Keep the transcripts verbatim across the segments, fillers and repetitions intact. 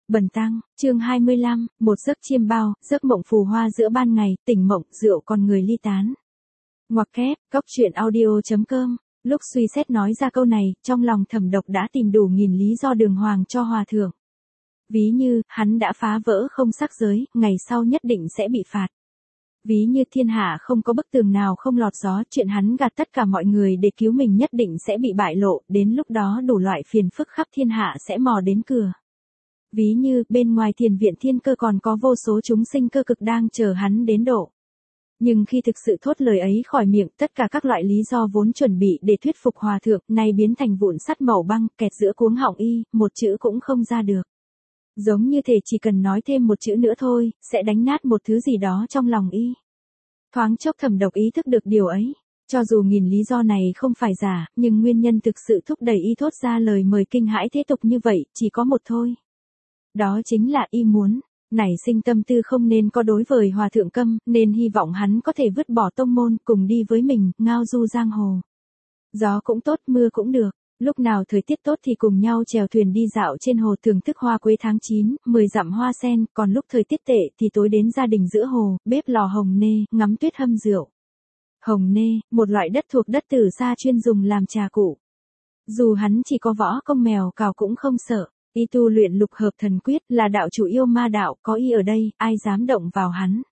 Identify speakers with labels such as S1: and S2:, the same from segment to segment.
S1: Bần tăng, chương hai mươi lăm, một giấc chiêm bao, giấc mộng phù hoa giữa ban ngày, tỉnh mộng, rượu còn người ly tán. Ngoặc kép, góc truyện audio chấm com. Lúc suy xét nói ra câu này, trong lòng Thẩm Độc đã tìm đủ nghìn lý do đường hoàng cho hòa thượng. Ví như, hắn đã phá vỡ không sắc giới, ngày sau nhất định sẽ bị phạt. Ví như thiên hạ không có bức tường nào không lọt gió, chuyện hắn gạt tất cả mọi người để cứu mình nhất định sẽ bị bại lộ, đến lúc đó đủ loại phiền phức khắp thiên hạ sẽ mò đến cửa. Ví như, bên ngoài thiền viện thiên cơ còn có vô số chúng sinh cơ cực đang chờ hắn đến độ. Nhưng khi thực sự thốt lời ấy khỏi miệng, tất cả các loại lý do vốn chuẩn bị để thuyết phục hòa thượng, nay biến thành vụn sắt màu băng, kẹt giữa cuống họng y, một chữ cũng không ra được. Giống như thể chỉ cần nói thêm một chữ nữa thôi, sẽ đánh nát một thứ gì đó trong lòng y. Thoáng chốc Thẩm Độc ý thức được điều ấy. Cho dù nghìn lý do này không phải giả, nhưng nguyên nhân thực sự thúc đẩy y thốt ra lời mời kinh hãi thế tục như vậy, chỉ có một thôi. Đó chính là y muốn, nảy sinh tâm tư không nên có đối với hòa thượng Câm, nên hy vọng hắn có thể vứt bỏ tông môn, cùng đi với mình, ngao du giang hồ. Gió cũng tốt, mưa cũng được, lúc nào thời tiết tốt thì cùng nhau chèo thuyền đi dạo trên hồ thưởng thức hoa quế tháng chín, mười dặm hoa sen, còn lúc thời tiết tệ thì tối đến gia đình giữa hồ, bếp lò hồng nê, ngắm tuyết hâm rượu. Hồng nê, một loại đất thuộc đất Tử Sa chuyên dùng làm trà cụ. Dù hắn chỉ có võ công mèo cào cũng không sợ. Y tu luyện lục hợp thần quyết là đạo chủ yêu ma đạo, có y ở đây, ai dám động vào hắn.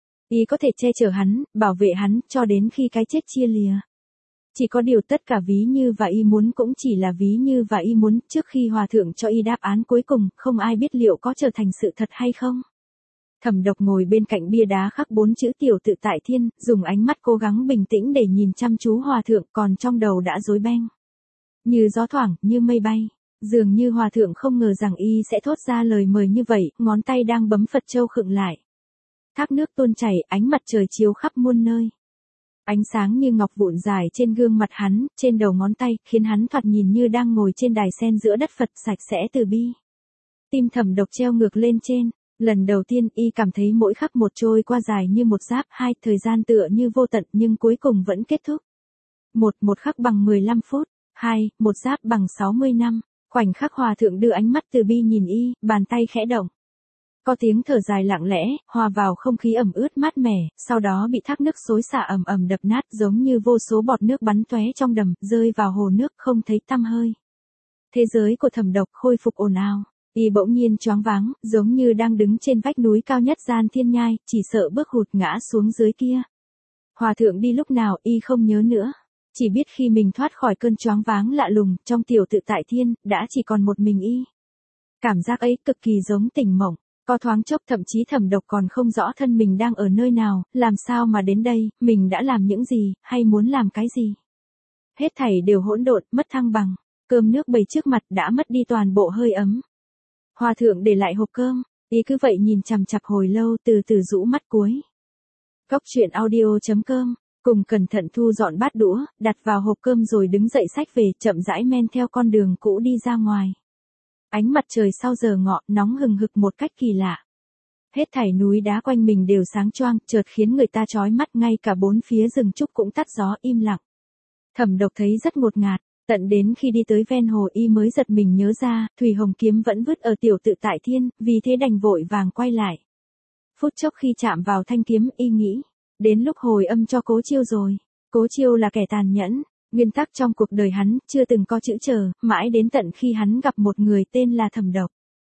S1: Y có thể che chở hắn, bảo vệ hắn, cho đến khi cái chết chia lìa. Chỉ có điều tất cả ví như và y muốn cũng chỉ là ví như và y muốn, trước khi hòa thượng cho y đáp án cuối cùng, không ai biết liệu có trở thành sự thật hay không. Thẩm Độc ngồi bên cạnh bia đá khắc bốn chữ tiểu tự tại thiên, dùng ánh mắt cố gắng bình tĩnh để nhìn chăm chú hòa thượng, còn trong đầu đã rối beng. Như gió thoảng, như mây bay. Dường như hòa thượng không ngờ rằng y sẽ thốt ra lời mời như vậy, ngón tay đang bấm Phật châu khựng lại. Thác nước tuôn chảy, ánh mặt trời chiếu khắp muôn nơi. Ánh sáng như ngọc vụn dài trên gương mặt hắn, trên đầu ngón tay, khiến hắn thoạt nhìn như đang ngồi trên đài sen giữa đất Phật sạch sẽ từ bi. Tim Thẩm Độc treo ngược lên trên, lần đầu tiên y cảm thấy mỗi khắc một trôi qua dài như một giáp, hai, thời gian tựa như vô tận nhưng cuối cùng vẫn kết thúc. Một, một khắc bằng mười lăm phút, hai, một giáp bằng sáu mươi năm. Khoảnh khắc hòa thượng đưa ánh mắt từ bi nhìn y, bàn tay khẽ động. Có tiếng thở dài lặng lẽ, hòa vào không khí ẩm ướt mát mẻ, sau đó bị thác nước xối xả ầm ầm đập nát giống như vô số bọt nước bắn tóe trong đầm, rơi vào hồ nước không thấy tăm hơi. Thế giới của Thẩm Độc khôi phục ồn ào, y bỗng nhiên choáng váng, giống như đang đứng trên vách núi cao nhất gian thiên nhai, chỉ sợ bước hụt ngã xuống dưới kia. Hòa thượng đi lúc nào y không nhớ nữa. Chỉ biết khi mình thoát khỏi cơn choáng váng lạ lùng, trong tiểu tự tại thiên, đã chỉ còn một mình y. Cảm giác ấy cực kỳ giống tỉnh mộng, có thoáng chốc thậm chí Thẩm Độc còn không rõ thân mình đang ở nơi nào, làm sao mà đến đây, mình đã làm những gì, hay muốn làm cái gì. Hết thảy đều hỗn độn, mất thăng bằng, cơm nước bày trước mặt đã mất đi toàn bộ hơi ấm. Hòa thượng để lại hộp cơm, y cứ vậy nhìn chằm chằm hồi lâu từ từ rũ mắt cuối. Góc truyện audio chấm com. Cùng cẩn thận thu dọn bát đũa, đặt vào hộp cơm rồi đứng dậy xách về, chậm rãi men theo con đường cũ đi ra ngoài. Ánh mặt trời sau giờ ngọ, nóng hừng hực một cách kỳ lạ. Hết thảy núi đá quanh mình đều sáng choang, chợt khiến người ta chói mắt, ngay cả bốn phía rừng trúc cũng tắt gió im lặng. Thẩm Độc thấy rất ngột ngạt, tận đến khi đi tới ven hồ y mới giật mình nhớ ra, thủy hồng kiếm vẫn vứt ở tiểu tự tại thiên, vì thế đành vội vàng quay lại. Phút chốc khi chạm vào thanh kiếm y nghĩ. Đến lúc hồi âm cho Cố Chiêu rồi. Cố Chiêu là kẻ tàn nhẫn, nguyên tắc trong cuộc đời hắn chưa từng có chữ chờ, mãi đến tận khi hắn gặp một người tên là Thẩm Độc.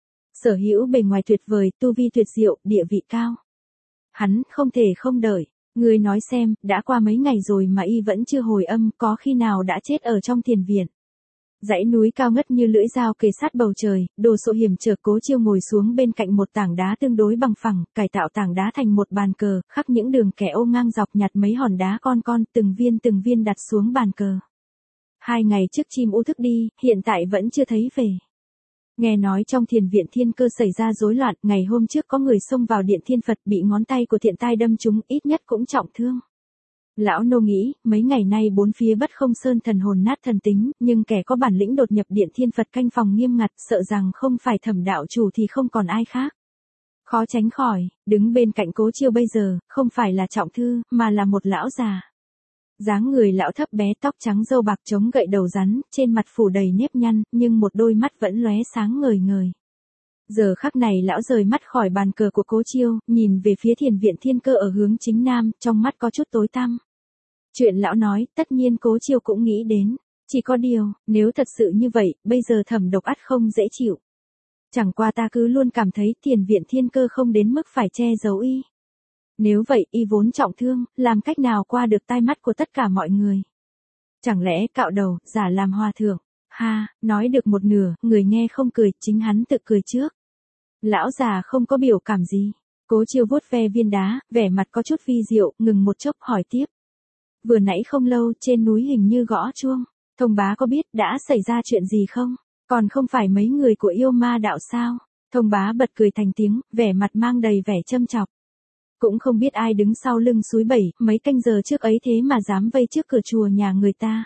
S1: Sở hữu bề ngoài tuyệt vời, tu vi tuyệt diệu, địa vị cao. Hắn không thể không đợi, người nói xem, đã qua mấy ngày rồi mà y vẫn chưa hồi âm, có khi nào đã chết ở trong thiền viện. Dãy núi cao ngất như lưỡi dao kề sát bầu trời, đồ sộ hiểm trở. Cố Chiêu ngồi xuống bên cạnh một tảng đá tương đối bằng phẳng, cải tạo tảng đá thành một bàn cờ, khắc những đường kẻ ô ngang dọc, nhặt mấy hòn đá con con, từng viên từng viên đặt xuống bàn cờ. Hai ngày trước chim u thức đi, hiện tại vẫn chưa thấy về. Nghe nói trong thiền viện thiên cơ xảy ra rối loạn, ngày hôm trước có người xông vào điện thiên Phật bị ngón tay của thiện tai đâm trúng, ít nhất cũng trọng thương. Lão nô nghĩ, mấy ngày nay bốn phía bất không sơn thần hồn nát thần tính, nhưng kẻ có bản lĩnh đột nhập điện thiên Phật canh phòng nghiêm ngặt, sợ rằng không phải Thẩm đạo chủ thì không còn ai khác. Khó tránh khỏi, đứng bên cạnh Cố Chiêu bây giờ, không phải là Trọng Thư, mà là một lão già. Dáng người lão thấp bé, tóc trắng râu bạc chống gậy đầu rắn, trên mặt phủ đầy nếp nhăn, nhưng một đôi mắt vẫn lóe sáng ngời ngời. Giờ khắc này lão rời mắt khỏi bàn cờ của Cố Chiêu, nhìn về phía thiền viện Thiên Cơ ở hướng chính nam, trong mắt có chút tối tăm. Chuyện lão nói, tất nhiên Cố Chiêu cũng nghĩ đến. Chỉ có điều, nếu thật sự như vậy, bây giờ Thẩm Độc ắt không dễ chịu. Chẳng qua ta cứ luôn cảm thấy thiền viện Thiên Cơ không đến mức phải che giấu y. Nếu vậy, y vốn trọng thương, làm cách nào qua được tai mắt của tất cả mọi người? Chẳng lẽ cạo đầu, giả làm hòa thượng? Ha, nói được một nửa, người nghe không cười, chính hắn tự cười trước. Lão già không có biểu cảm gì. Cố Chiêu vuốt ve viên đá, vẻ mặt có chút vi diệu, ngừng một chốc hỏi tiếp. Vừa nãy không lâu, trên núi hình như gõ chuông. Thông bá có biết đã xảy ra chuyện gì không? Còn không phải mấy người của yêu ma đạo sao? Thông bá bật cười thành tiếng, vẻ mặt mang đầy vẻ châm chọc. Cũng không biết ai đứng sau lưng suối bảy, mấy canh giờ trước ấy thế mà dám vây trước cửa chùa nhà người ta.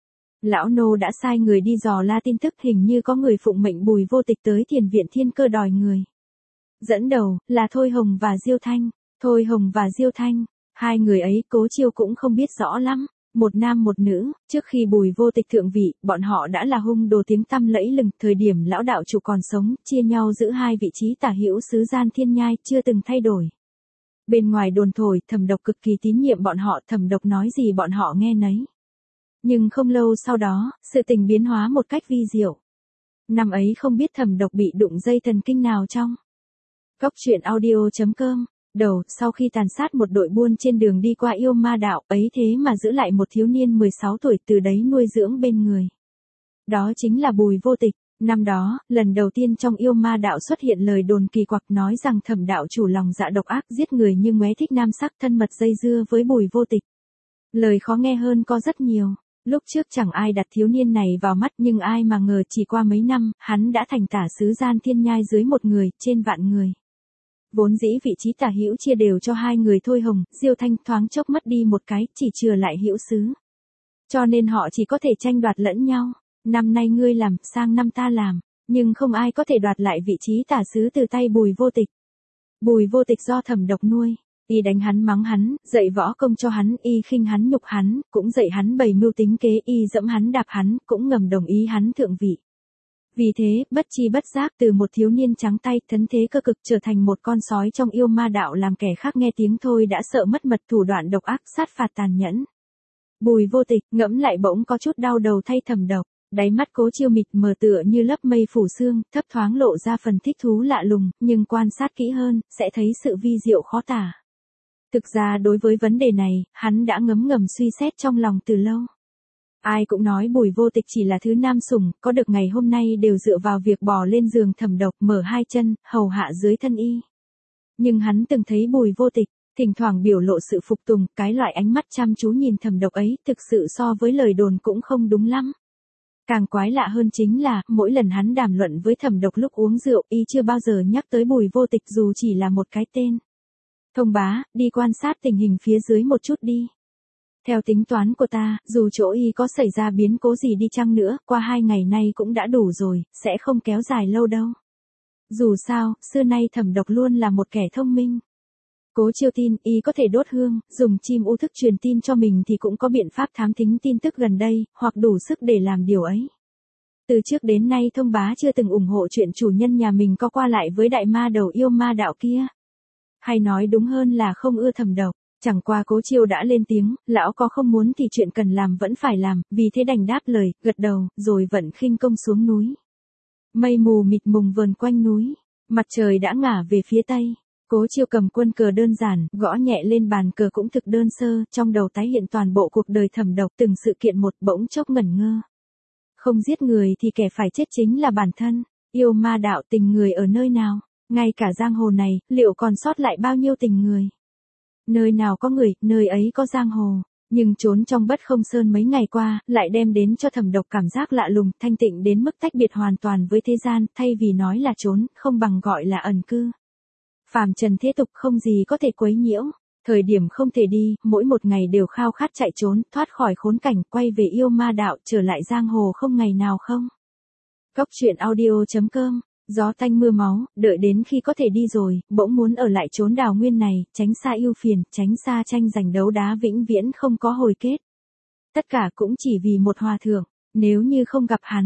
S1: Lão nô đã sai người đi dò la tin tức, hình như có người phụng mệnh Bùi Vô Tịch tới thiền viện Thiên Cơ đòi người. Dẫn đầu, là Thôi Hồng và Diêu Thanh. Thôi Hồng và Diêu Thanh, hai người ấy Cố Chiêu cũng không biết rõ lắm. Một nam một nữ, trước khi Bùi Vô Tịch thượng vị, bọn họ đã là hung đồ tiếng tăm lẫy lừng, thời điểm lão đạo chủ còn sống, chia nhau giữ hai vị trí tả hữu xứ gian thiên nhai, chưa từng thay đổi. Bên ngoài đồn thổi, Thẩm Độc cực kỳ tín nhiệm bọn họ, Thẩm Độc nói gì bọn họ nghe nấy. Nhưng không lâu sau đó, sự tình biến hóa một cách vi diệu. Năm ấy không biết Thẩm Độc bị đụng dây thần kinh nào trong. Cốc truyện audio chấm com. Đầu, sau khi tàn sát một đội buôn trên đường đi qua yêu ma đạo, ấy thế mà giữ lại một thiếu niên mười sáu tuổi, từ đấy nuôi dưỡng bên người. Đó chính là Bùi Vô Tịch. Năm đó, lần đầu tiên trong yêu ma đạo xuất hiện lời đồn kỳ quặc nói rằng Thẩm đạo chủ lòng dạ độc ác, giết người như ngoé thích nam sắc, thân mật dây dưa với Bùi Vô Tịch. Lời khó nghe hơn có rất nhiều. Lúc trước chẳng ai đặt thiếu niên này vào mắt, nhưng ai mà ngờ chỉ qua mấy năm, hắn đã thành tả sứ gian thiên nhai dưới một người, trên vạn người. Vốn dĩ vị trí tả hữu chia đều cho hai người Thôi Hồng, Diêu Thanh, thoáng chốc mất đi một cái, chỉ chừa lại hữu sứ. Cho nên họ chỉ có thể tranh đoạt lẫn nhau. Năm nay ngươi làm, sang năm ta làm, nhưng không ai có thể đoạt lại vị trí tả sứ từ tay Bùi Vô Tịch. Bùi Vô Tịch do Thẩm Độc nuôi, y đánh hắn mắng hắn, dạy võ công cho hắn, y khinh hắn nhục hắn, cũng dạy hắn bày mưu tính kế, y dẫm hắn đạp hắn, cũng ngầm đồng ý hắn thượng vị. Vì thế, bất chi bất giác từ một thiếu niên trắng tay, thấn thế cơ cực trở thành một con sói trong yêu ma đạo, làm kẻ khác nghe tiếng thôi đã sợ mất mật, thủ đoạn độc ác, sát phạt tàn nhẫn. Bùi Vô Tịch ngẫm lại bỗng có chút đau đầu thay Thẩm Độc. Đáy mắt Cố Chiêu mịt mờ tựa như lớp mây phủ sương, thấp thoáng lộ ra phần thích thú lạ lùng, nhưng quan sát kỹ hơn, sẽ thấy sự vi diệu khó tả. Thực ra đối với vấn đề này, hắn đã ngấm ngầm suy xét trong lòng từ lâu. Ai cũng nói Bùi Vô Tịch chỉ là thứ nam sủng, có được ngày hôm nay đều dựa vào việc bò lên giường Thẩm Độc, mở hai chân, hầu hạ dưới thân y. Nhưng hắn từng thấy Bùi Vô Tịch, thỉnh thoảng biểu lộ sự phục tùng, cái loại ánh mắt chăm chú nhìn Thẩm Độc ấy, thực sự so với lời đồn cũng không đúng lắm. Càng quái lạ hơn chính là, mỗi lần hắn đàm luận với Thẩm Độc lúc uống rượu, y chưa bao giờ nhắc tới Bùi Vô Tịch dù chỉ là một cái tên. Thông bá, đi quan sát tình hình phía dưới một chút đi. Theo tính toán của ta, dù chỗ y có xảy ra biến cố gì đi chăng nữa, qua hai ngày nay cũng đã đủ rồi, sẽ không kéo dài lâu đâu. Dù sao, xưa nay Thẩm Độc luôn là một kẻ thông minh. Cố Chiêu tin, y có thể đốt hương, dùng chim u thức truyền tin cho mình thì cũng có biện pháp thám thính tin tức gần đây, hoặc đủ sức để làm điều ấy. Từ trước đến nay Thông bá chưa từng ủng hộ chuyện chủ nhân nhà mình có qua lại với đại ma đầu yêu ma đạo kia. Hay nói đúng hơn là không ưa Thẩm Độc. Chẳng qua Cố Chiêu đã lên tiếng, lão có không muốn thì chuyện cần làm vẫn phải làm, vì thế đành đáp lời, gật đầu, rồi vận khinh công xuống núi. Mây mù mịt mùng vờn quanh núi, mặt trời đã ngả về phía tây. Cố Chiêu cầm quân cờ đơn giản, gõ nhẹ lên bàn cờ cũng thực đơn sơ, trong đầu tái hiện toàn bộ cuộc đời Thẩm Độc, từng sự kiện một, bỗng chốc ngẩn ngơ. Không giết người thì kẻ phải chết chính là bản thân, yêu ma đạo tình người ở nơi nào, ngay cả giang hồ này, liệu còn sót lại bao nhiêu tình người? Nơi nào có người, nơi ấy có giang hồ, nhưng trốn trong Bất Không Sơn mấy ngày qua, lại đem đến cho Thẩm Độc cảm giác lạ lùng, thanh tịnh đến mức tách biệt hoàn toàn với thế gian, thay vì nói là trốn, không bằng gọi là ẩn cư. Phàm trần thế tục không gì có thể quấy nhiễu, thời điểm không thể đi, mỗi một ngày đều khao khát chạy trốn, thoát khỏi khốn cảnh, quay về yêu ma đạo, trở lại giang hồ không ngày nào không. Cốc truyện audio chấm com. Gió tanh mưa máu, đợi đến khi có thể đi rồi, bỗng muốn ở lại chốn đào nguyên này, tránh xa ưu phiền, tránh xa tranh giành đấu đá vĩnh viễn không có hồi kết. Tất cả cũng chỉ vì một hòa thượng, nếu như không gặp hắn,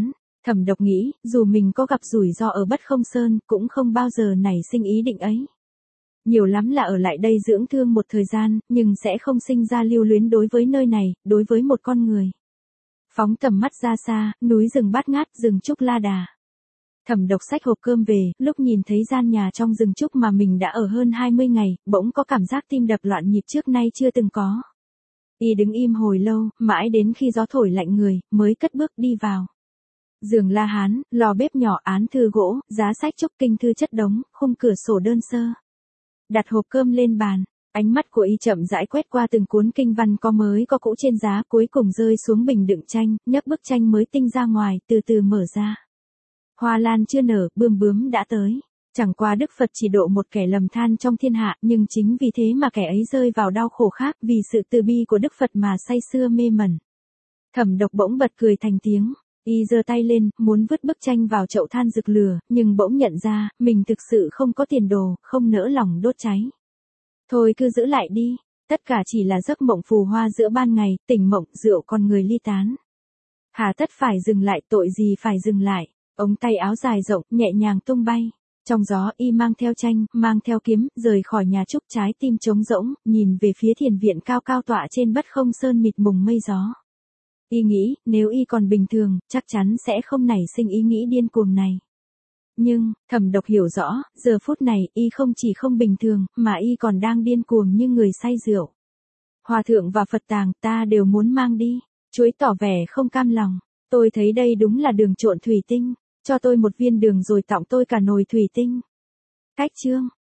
S1: Thẩm Độc nghĩ, dù mình có gặp rủi ro ở Bất Không Sơn, cũng không bao giờ nảy sinh ý định ấy. Nhiều lắm là ở lại đây dưỡng thương một thời gian, nhưng sẽ không sinh ra lưu luyến đối với nơi này, đối với một con người. Phóng tầm mắt ra xa, núi rừng bát ngát, rừng trúc la đà. Thẩm Độc xách hộp cơm về, lúc nhìn thấy gian nhà trong rừng trúc mà mình đã ở hơn hai mươi ngày, bỗng có cảm giác tim đập loạn nhịp trước nay chưa từng có. Y đứng im hồi lâu, mãi đến khi gió thổi lạnh người, mới cất bước đi vào. Giường la hán, lò bếp nhỏ, án thư gỗ, giá sách trúc, kinh thư chất đống, khung cửa sổ đơn sơ. Đặt hộp cơm lên bàn, ánh mắt của Y chậm rãi quét qua từng cuốn kinh văn có mới có cũ trên giá, cuối cùng rơi xuống bình đựng tranh, nhấc bức tranh mới tinh ra ngoài, từ từ mở ra. Hoa lan chưa nở, bươm bướm đã tới. Chẳng qua Đức Phật chỉ độ một kẻ lầm than trong thiên hạ, nhưng chính vì thế mà kẻ ấy rơi vào đau khổ khác, vì sự từ bi của Đức Phật mà say sưa mê mẩn. Thẩm Độc bỗng bật cười thành tiếng. Y giơ tay lên, muốn vứt bức tranh vào chậu than rực lửa, nhưng bỗng nhận ra, mình thực sự không có tiền đồ, không nỡ lòng đốt cháy. Thôi cứ giữ lại đi, tất cả chỉ là giấc mộng phù hoa giữa ban ngày, tỉnh mộng, rượu con người ly tán. Hà tất phải dừng lại, tội gì phải dừng lại. Ống tay áo dài rộng, nhẹ nhàng tung bay. Trong gió, Y mang theo tranh, mang theo kiếm, rời khỏi nhà trúc, trái tim trống rỗng, nhìn về phía thiền viện cao cao tọa trên Bất Không Sơn mịt mùng mây gió. Y nghĩ, nếu Y còn bình thường, chắc chắn sẽ không nảy sinh ý nghĩ điên cuồng này. Nhưng, Thẩm Độc hiểu rõ, giờ phút này, Y không chỉ không bình thường, mà Y còn đang điên cuồng như người say rượu. Hòa thượng và Phật tàng, ta đều muốn mang đi. Chuối tỏ vẻ không cam lòng. Tôi thấy đây đúng là đường trộn thủy tinh. Cho tôi một viên đường rồi tặng tôi cả nồi thủy tinh. Cách chương.